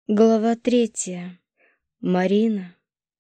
Глава 3. Марина.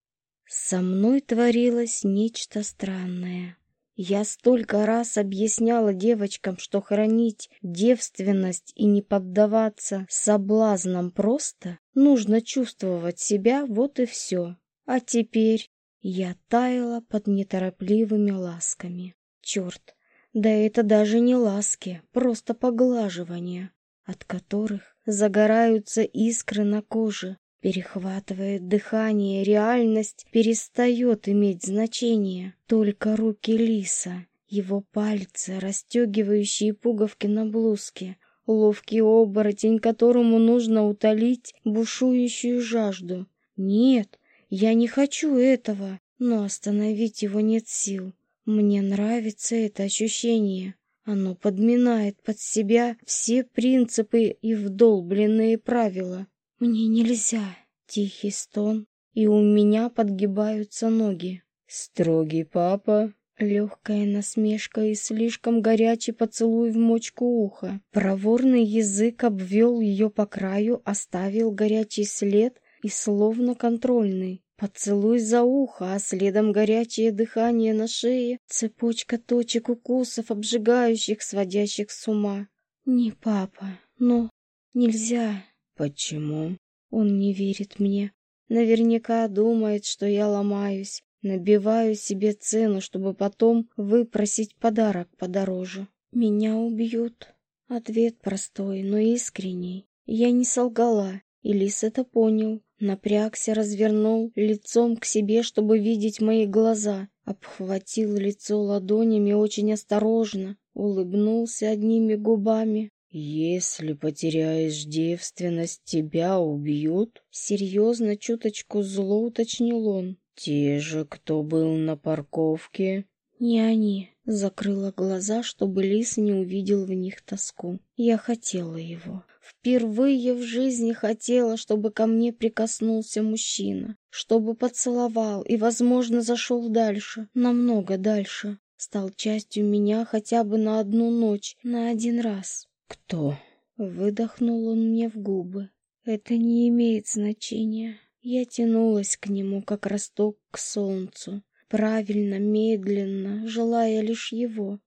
Со мной творилось нечто странное. Я столько раз объясняла девочкам, что хранить девственность и не поддаваться соблазнам просто нужно чувствовать себя, вот и все. А теперь я таяла под неторопливыми ласками. Черт, да это даже не ласки, просто поглаживания, от которых загораются искры на коже, перехватывает дыхание, реальность перестает иметь значение. Только руки лиса, его пальцы, расстегивающие пуговки на блузке, ловкий оборотень, которому нужно утолить бушующую жажду. Нет, я не хочу этого, но остановить его нет сил. Мне нравится это ощущение. Оно подминает под себя все принципы и вдолбленные правила. Мне нельзя. Тихий стон, и у меня подгибаются ноги. Строгий папа. Легкая насмешка и слишком горячий поцелуй в мочку уха. Проворный язык обвел ее по краю, оставил горячий след и словно контрольный. Поцелуй за ухо, а следом горячее дыхание на шее, цепочка точек укусов, обжигающих, сводящих с ума. Не папа, но нельзя. Почему? Он не верит мне. Наверняка думает, что я ломаюсь, набиваю себе цену, чтобы потом выпросить подарок подороже. Меня убьют. Ответ простой, но искренний. Я не солгала, и лис это понял. Напрягся, развернул лицом к себе, чтобы видеть мои глаза. Обхватил лицо ладонями очень осторожно, улыбнулся одними губами. «Если потеряешь девственность, тебя убьют?» Серьезно, чуточку зло уточнил он. «Те же, кто был на парковке?» «Не они». Закрыла глаза, чтобы лис не увидел в них тоску. Я хотела его. Впервые в жизни хотела, чтобы ко мне прикоснулся мужчина, чтобы поцеловал и, возможно, зашел дальше, намного дальше. Стал частью меня хотя бы на одну ночь, на один раз. «Кто?» Выдохнул он мне в губы. Это не имеет значения. Я тянулась к нему, как росток к солнцу. Правильно, медленно, желая лишь его.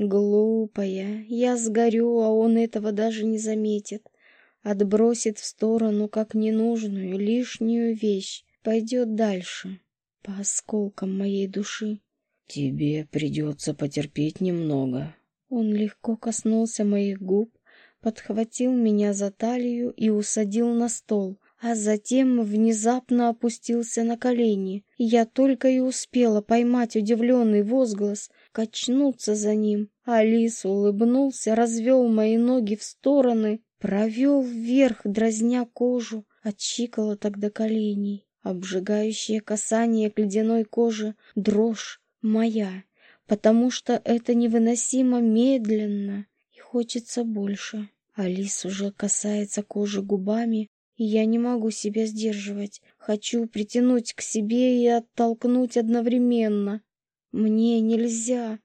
Глупая, я сгорю, а он этого даже не заметит. Отбросит в сторону, как ненужную, лишнюю вещь. Пойдет дальше, по осколкам моей души. «Тебе придется потерпеть немного». Он легко коснулся моих губ, подхватил меня за талию и усадил на стол, а затем внезапно опустился на колени. Я только и успела поймать удивленный возглас, качнуться за ним. Алис улыбнулся, развел мои ноги в стороны, провел вверх, дразня кожу от щиколоток до коленей. Обжигающее касание к ледяной коже, дрожь моя, потому что это невыносимо медленно и хочется больше. Алис уже касается кожи губами, и я не могу себя сдерживать. Хочу притянуть к себе и оттолкнуть одновременно. Мне нельзя.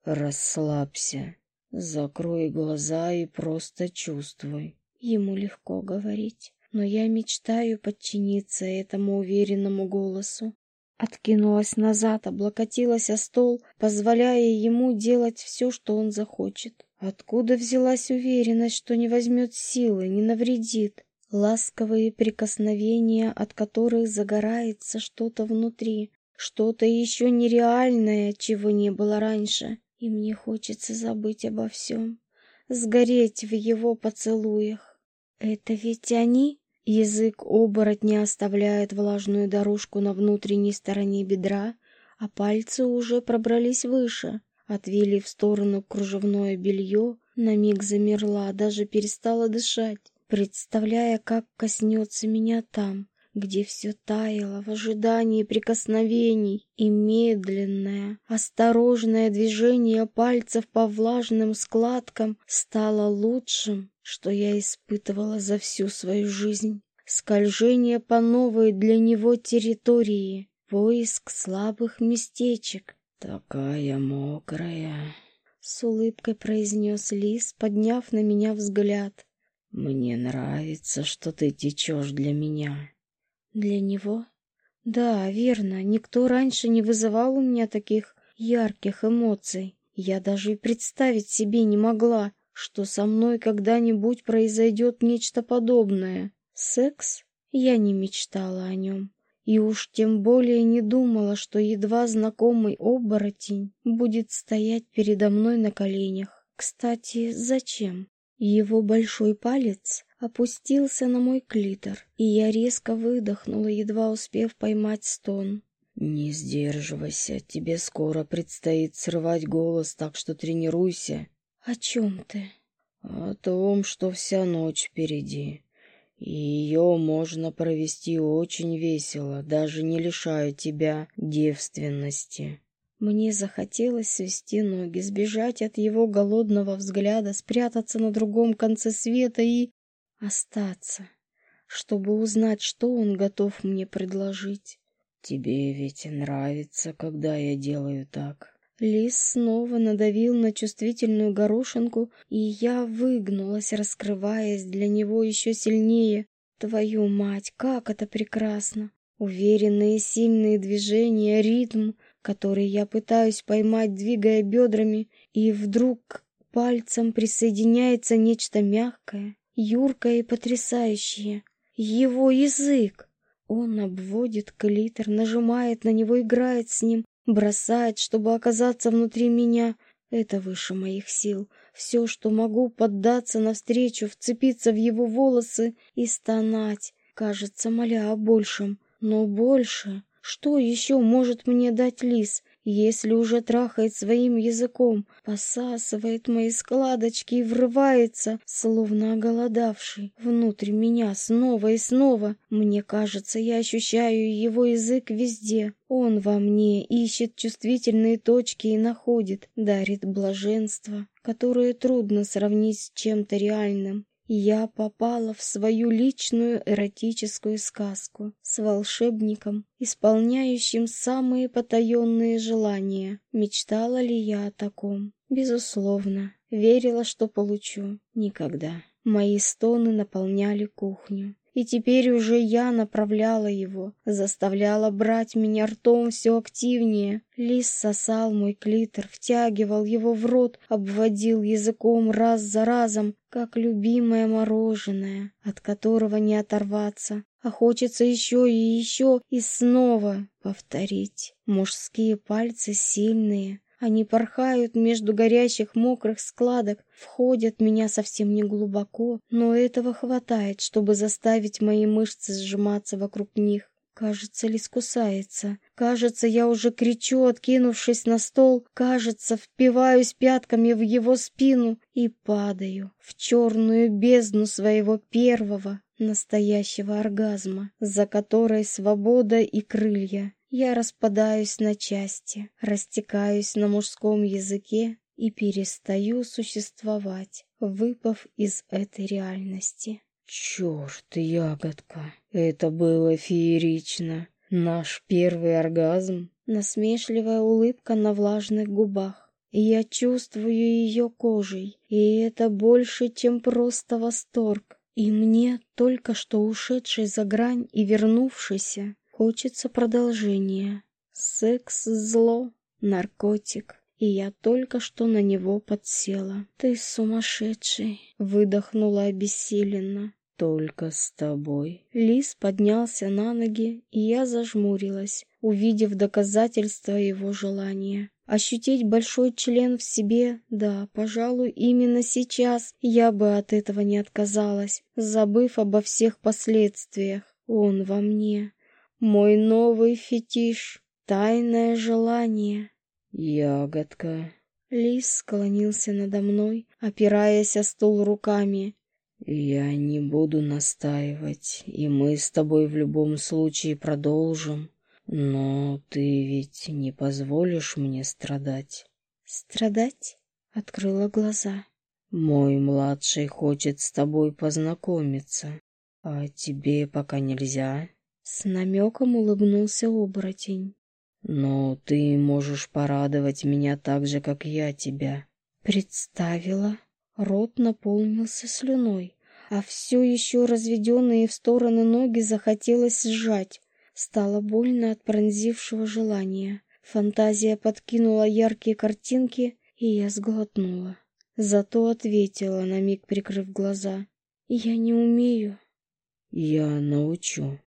«Расслабься, закрой глаза и просто чувствуй». Ему легко говорить, но я мечтаю подчиниться этому уверенному голосу. Откинулась назад, облокотилась о стол, позволяя ему делать все, что он захочет. Откуда взялась уверенность, что не возьмет силы, не навредит? Ласковые прикосновения, от которых загорается что-то внутри, что-то еще нереальное, чего не было раньше. И мне хочется забыть обо всем, сгореть в его поцелуях. Это ведь они? Язык оборотня оставляет влажную дорожку на внутренней стороне бедра, а пальцы уже пробрались выше, отвели в сторону кружевное белье, на миг замерла, даже перестала дышать, представляя, как коснется меня там, где все таяло в ожидании прикосновений, и медленное, осторожное движение пальцев по влажным складкам стало лучшим, что я испытывала за всю свою жизнь. Скольжение по новой для него территории, поиск слабых местечек. «Такая мокрая», — с улыбкой произнес лис, подняв на меня взгляд. Мне нравится, что ты течешь для меня. Для него? Да, верно, никто раньше не вызывал у меня таких ярких эмоций. Я даже и представить себе не могла, что со мной когда-нибудь произойдет нечто подобное. Секс? Я не мечтала о нем. И уж тем более не думала, что едва знакомый оборотень будет стоять передо мной на коленях. Кстати, зачем? Его большой палец опустился на мой клитор, и я резко выдохнула, едва успев поймать стон. Не сдерживайся, тебе скоро предстоит срывать голос, так что тренируйся. О чем ты? О том, что вся ночь впереди. И ее можно провести очень весело, даже не лишая тебя девственности. Мне захотелось свести ноги, сбежать от его голодного взгляда, спрятаться на другом конце света и остаться, чтобы узнать, что он готов мне предложить. Тебе ведь нравится, когда я делаю так? Лис снова надавил на чувствительную горошинку, и я выгнулась, раскрываясь для него еще сильнее. Твою мать, как это прекрасно! Уверенные сильные движения, ритм, который я пытаюсь поймать, двигая бедрами, и вдруг к пальцам присоединяется нечто мягкое, юркое и потрясающее. Его язык! Он обводит клитор, нажимает на него, играет с ним, бросает, чтобы оказаться внутри меня. Это выше моих сил. Все, что могу, поддаться навстречу, вцепиться в его волосы и стонать, кажется, моля о большем. Но больше... Что еще может мне дать лис, если уже трахает своим языком, посасывает мои складочки и врывается, словно оголодавший, внутрь меня снова и снова? Мне кажется, я ощущаю его язык везде. Он во мне ищет чувствительные точки и находит, дарит блаженство, которое трудно сравнить с чем-то реальным. Я попала в свою личную эротическую сказку с волшебником, исполняющим самые потаенные желания. Мечтала ли я о таком? Безусловно. Верила, что получу. Никогда. Мои стоны наполняли кухню. И теперь уже я направляла его, заставляла брать меня ртом все активнее. Лис сосал мой клитор, втягивал его в рот, обводил языком раз за разом, как любимое мороженое, от которого не оторваться. А хочется еще и снова повторить. Мужские пальцы сильные. Они порхают между горящих мокрых складок, входят в меня совсем не глубоко, но этого хватает, чтобы заставить мои мышцы сжиматься вокруг них. Кажется, лис кусается. Кажется, я уже кричу, откинувшись на стол. Кажется, впиваюсь пятками в его спину и падаю в черную бездну своего первого настоящего оргазма, за которой свобода и крылья. Я распадаюсь на части, растекаюсь на мужском языке и перестаю существовать, выпав из этой реальности. Черт, ягодка, это было феерично. Наш первый оргазм. Насмешливая улыбка на влажных губах. Я чувствую ее кожей, и это больше, чем просто восторг. И мне, только что ушедшей за грань и вернувшейся, хочется продолжения. Секс — зло, наркотик, и я только что на него подсела. Ты сумасшедший, выдохнула обессиленно. Только с тобой. Лис поднялся на ноги, и я зажмурилась, увидев доказательство его желания. Ощутить большой член в себе, да, пожалуй, именно сейчас я бы от этого не отказалась, забыв обо всех последствиях. Он во мне. Мой новый фетиш, тайное желание. Ягодка. Лис склонился надо мной, опираясь о стол руками. Я не буду настаивать, и мы с тобой в любом случае продолжим. Но ты ведь не позволишь мне страдать? Страдать? Открыла глаза. Мой младший хочет с тобой познакомиться, а тебе пока нельзя. С намеком улыбнулся оборотень. Но ты можешь порадовать меня так же, как я тебя. Представила. Рот наполнился слюной, а все еще разведенные в стороны ноги захотелось сжать. Стало больно от пронзившего желания. Фантазия подкинула яркие картинки, и я сглотнула. Зато ответила, на миг прикрыв глаза. «Я не умею». «Я научу».